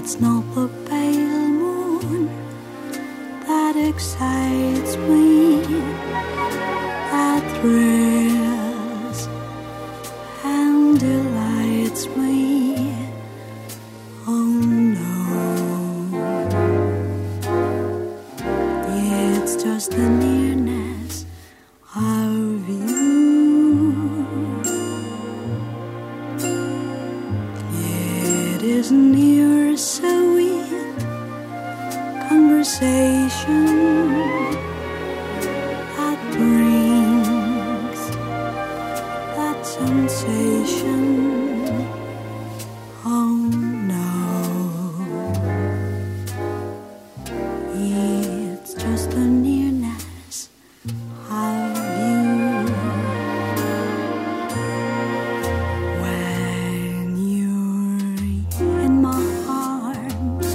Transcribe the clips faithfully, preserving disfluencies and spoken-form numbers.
It's not the pale moon that excites me, that thrills and delights me. Oh no, it's just the nearness of you. It is near, so sweet conversation that brings that sensation. Oh no, it's just the nearness of you. When you're in my arms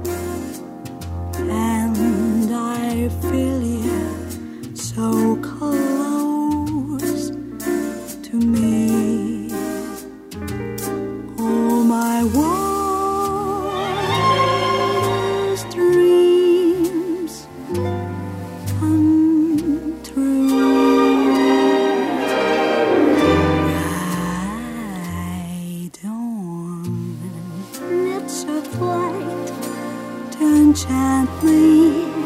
and I feel you so close to me, all my wildest dreams come true. Ride on, it's a flight to enchant me.